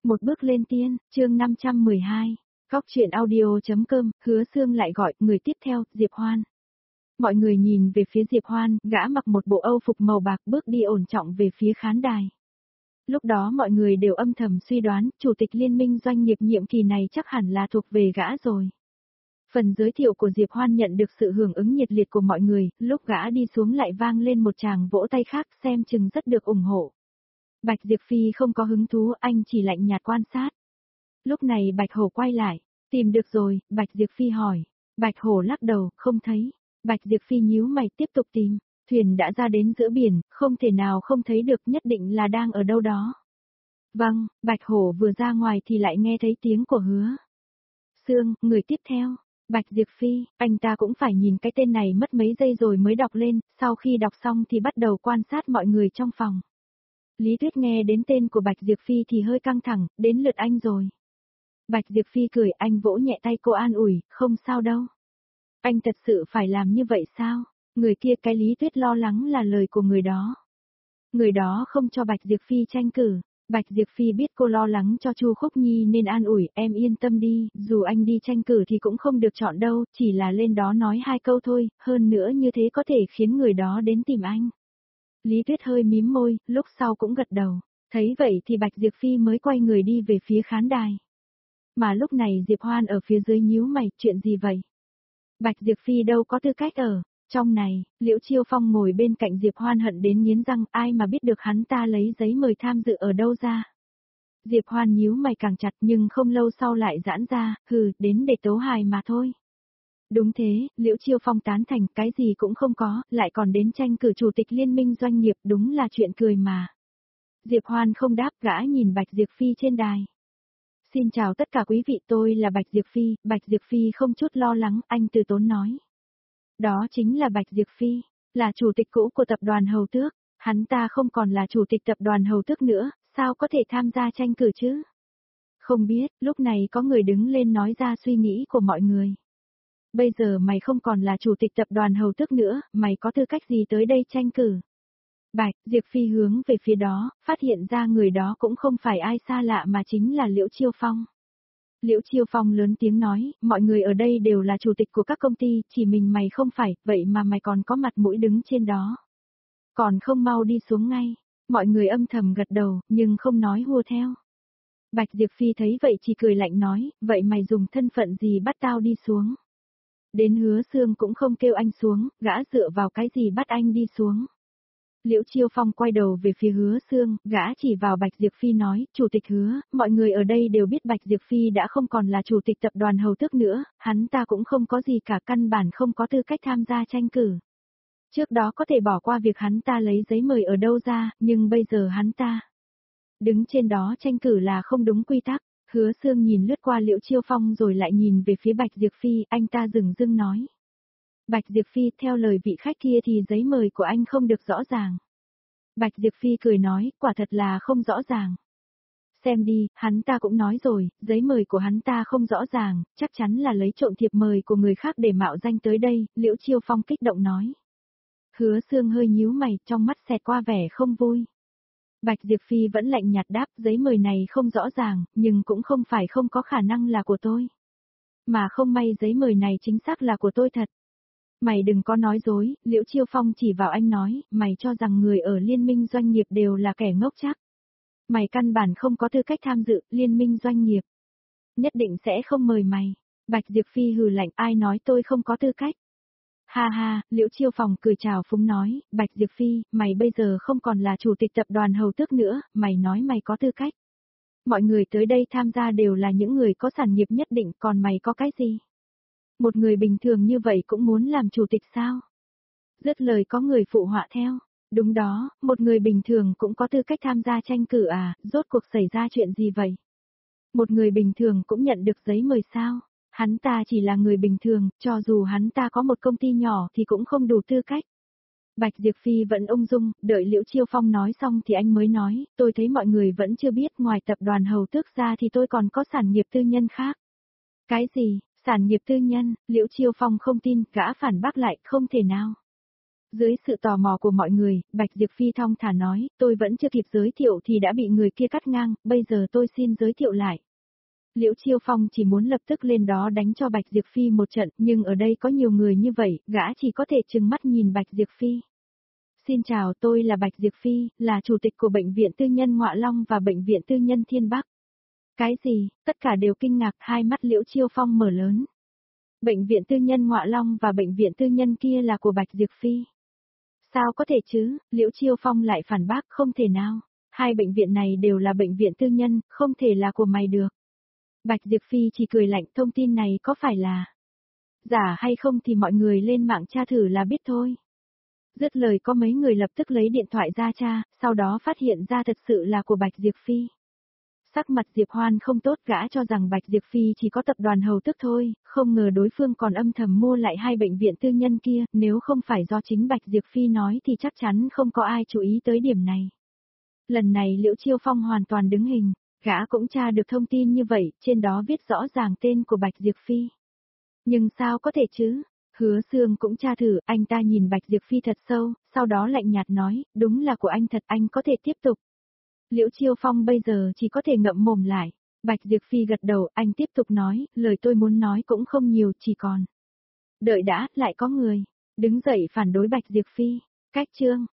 Một bước lên tiên, chương 512. Góc truyện audio.com, Hứa Xương lại gọi, người tiếp theo, Diệp Hoan. Mọi người nhìn về phía Diệp Hoan, gã mặc một bộ âu phục màu bạc bước đi ổn trọng về phía khán đài. Lúc đó mọi người đều âm thầm suy đoán, chủ tịch liên minh doanh nghiệp nhiệm kỳ này chắc hẳn là thuộc về gã rồi. Phần giới thiệu của Diệp Hoan nhận được sự hưởng ứng nhiệt liệt của mọi người, lúc gã đi xuống lại vang lên một tràng vỗ tay khác xem chừng rất được ủng hộ. Bạch Diệp Phi không có hứng thú, anh chỉ lạnh nhạt quan sát. Lúc này Bạch Hổ quay lại, tìm được rồi, Bạch Diệp Phi hỏi. Bạch Hổ lắc đầu, không thấy. Bạch Diệp Phi nhíu mày tiếp tục tìm, thuyền đã ra đến giữa biển, không thể nào không thấy được, nhất định là đang ở đâu đó. Vâng, Bạch Hổ vừa ra ngoài thì lại nghe thấy tiếng của Hứa Xương, người tiếp theo. Bạch Diệp Phi, anh ta cũng phải nhìn cái tên này mất mấy giây rồi mới đọc lên, sau khi đọc xong thì bắt đầu quan sát mọi người trong phòng. Lý Tuyết nghe đến tên của Bạch Diệp Phi thì hơi căng thẳng, đến lượt anh rồi. Bạch Diệp Phi cười, anh vỗ nhẹ tay cô an ủi, không sao đâu. Anh thật sự phải làm như vậy sao? Người kia, cái Lý Tuyết lo lắng là lời của người đó. Người đó không cho Bạch Diệp Phi tranh cử. Bạch Diệp Phi biết cô lo lắng cho Chu Khúc Nhi nên an ủi, em yên tâm đi, dù anh đi tranh cử thì cũng không được chọn đâu, chỉ là lên đó nói 2 câu thôi, hơn nữa như thế có thể khiến người đó đến tìm anh. Lý Tuyết hơi mím môi, lúc sau cũng gật đầu. Thấy vậy thì Bạch Diệp Phi mới quay người đi về phía khán đài. Mà lúc này Diệp Hoan ở phía dưới nhíu mày, chuyện gì vậy? Bạch Diệp Phi đâu có tư cách ở. Trong này, Liễu Chiêu Phong ngồi bên cạnh Diệp Hoan hận đến nghiến răng, ai mà biết được hắn ta lấy giấy mời tham dự ở đâu ra. Diệp Hoan nhíu mày càng chặt nhưng không lâu sau lại giãn ra, đến để tấu hài mà thôi. Đúng thế, Liễu Chiêu Phong tán thành, cái gì cũng không có, lại còn đến tranh cử chủ tịch liên minh doanh nghiệp, đúng là chuyện cười mà. Diệp Hoan không đáp, gã nhìn Bạch Diệp Phi trên đài. Xin chào tất cả quý vị, tôi là Bạch Diệp Phi. Bạch Diệp Phi không chút lo lắng, anh từ tốn nói. Đó chính là Bạch Diệp Phi, là chủ tịch cũ của tập đoàn Hầu Tước, hắn ta không còn là chủ tịch tập đoàn Hầu Tước nữa, sao có thể tham gia tranh cử chứ? Không biết, lúc này có người đứng lên nói ra suy nghĩ của mọi người. Bây giờ mày không còn là chủ tịch tập đoàn Hầu Tước nữa, mày có tư cách gì tới đây tranh cử? Bạch Diệp Phi hướng về phía đó, phát hiện ra người đó cũng không phải ai xa lạ mà chính là Liễu Chiêu Phong. Liễu Chiêu Phong lớn tiếng nói, mọi người ở đây đều là chủ tịch của các công ty, chỉ mình mày không phải, vậy mà mày còn có mặt mũi đứng trên đó. Còn không mau đi xuống ngay. Mọi người âm thầm gật đầu, nhưng không nói hùa theo. Bạch Diệp Phi thấy vậy chỉ cười lạnh nói, vậy mày dùng thân phận gì bắt tao đi xuống? Đến Hứa Xương cũng không kêu anh xuống, gã dựa vào cái gì bắt anh đi xuống? Liễu Chiêu Phong quay đầu về phía Hứa Xương, gã chỉ vào Bạch Diệp Phi nói, chủ tịch Hứa, mọi người ở đây đều biết Bạch Diệp Phi đã không còn là chủ tịch tập đoàn Hầu Tước nữa, hắn ta cũng không có gì cả, căn bản không có tư cách tham gia tranh cử. Trước đó có thể bỏ qua việc hắn ta lấy giấy mời ở đâu ra, nhưng bây giờ hắn ta đứng trên đó tranh cử là không đúng quy tắc. Hứa Xương nhìn lướt qua Liễu Chiêu Phong rồi lại nhìn về phía Bạch Diệp Phi, anh ta dửng dưng nói. Bạch Diệp Phi, theo lời vị khách kia thì giấy mời của anh không được rõ ràng. Bạch Diệp Phi cười nói, quả thật là không rõ ràng. Xem đi, hắn ta cũng nói rồi, giấy mời của hắn ta không rõ ràng, chắc chắn là lấy trộm thiệp mời của người khác để mạo danh tới đây, Liễu Chiêu Phong kích động nói. Hứa Xương hơi nhíu mày, trong mắt xẹt qua vẻ không vui. Bạch Diệp Phi vẫn lạnh nhạt đáp, giấy mời này không rõ ràng, nhưng cũng không phải không có khả năng là của tôi. Mà không may giấy mời này chính xác là của tôi thật. Mày đừng có nói dối, Liễu Chiêu Phong chỉ vào anh nói, mày cho rằng người ở liên minh doanh nghiệp đều là kẻ ngốc chắc. Mày căn bản không có tư cách tham dự liên minh doanh nghiệp. Nhất định sẽ không mời mày. Bạch Diệp Phi hừ lạnh, ai nói tôi không có tư cách. Ha ha, Liễu Chiêu Phong cười chào phúng nói, Bạch Diệp Phi, mày bây giờ không còn là chủ tịch tập đoàn Hầu Tước nữa, mày nói mày có tư cách. Mọi người tới đây tham gia đều là những người có sản nghiệp nhất định, còn mày có cái gì? Một người bình thường như vậy cũng muốn làm chủ tịch sao? Dứt lời có người phụ họa theo. Đúng đó, một người bình thường cũng có tư cách tham gia tranh cử à, rốt cuộc xảy ra chuyện gì vậy? Một người bình thường cũng nhận được giấy mời sao? Hắn ta chỉ là người bình thường, cho dù hắn ta có một công ty nhỏ thì cũng không đủ tư cách. Bạch Diệp Phi vẫn ung dung, đợi Liễu Chiêu Phong nói xong thì anh mới nói, tôi thấy mọi người vẫn chưa biết ngoài tập đoàn Hầu Tước ra thì tôi còn có sản nghiệp tư nhân khác. Cái gì? Sản nghiệp tư nhân, Liễu Chiêu Phong không tin, gã phản bác lại, không thể nào. Dưới sự tò mò của mọi người, Bạch Diệp Phi thong thả nói, tôi vẫn chưa kịp giới thiệu thì đã bị người kia cắt ngang, bây giờ tôi xin giới thiệu lại. Liễu Chiêu Phong chỉ muốn lập tức lên đó đánh cho Bạch Diệp Phi một trận, nhưng ở đây có nhiều người như vậy, gã chỉ có thể trừng mắt nhìn Bạch Diệp Phi. Xin chào, tôi là Bạch Diệp Phi, là chủ tịch của Bệnh viện Tư nhân Ngọa Long và Bệnh viện Tư nhân Thiên Bắc. Cái gì? Tất cả đều kinh ngạc, hai mắt Liễu Chiêu Phong mở lớn. Bệnh viện Tư nhân Ngọa Long và Bệnh viện Tư nhân kia là của Bạch Diệp Phi. Sao có thể chứ? Liễu Chiêu Phong lại phản bác, không thể nào. Hai bệnh viện này đều là bệnh viện tư nhân, không thể là của mày được. Bạch Diệp Phi chỉ cười lạnh, thông tin này có phải là giả hay không thì mọi người lên mạng tra thử là biết thôi. Dứt lời có mấy người lập tức lấy điện thoại ra tra, sau đó phát hiện ra thật sự là của Bạch Diệp Phi. Sắc mặt Diệp Hoan không tốt, gã cho rằng Bạch Diệp Phi chỉ có tập đoàn hầu tức thôi, không ngờ đối phương còn âm thầm mua lại hai bệnh viện tư nhân kia, nếu không phải do chính Bạch Diệp Phi nói thì chắc chắn không có ai chú ý tới điểm này. Lần này Liễu Chiêu Phong hoàn toàn đứng hình, gã cũng tra được thông tin như vậy, trên đó viết rõ ràng tên của Bạch Diệp Phi. Nhưng sao có thể chứ? Hứa Sương cũng tra thử, anh ta nhìn Bạch Diệp Phi thật sâu, sau đó lạnh nhạt nói, đúng là của anh thật, anh có thể tiếp tục. Liễu Chiêu Phong bây giờ chỉ có thể ngậm mồm lại. Bạch Diệp Phi gật đầu, anh tiếp tục nói, lời tôi muốn nói cũng không nhiều, chỉ còn. Đợi đã, lại có người đứng dậy phản đối Bạch Diệp Phi. Cách chương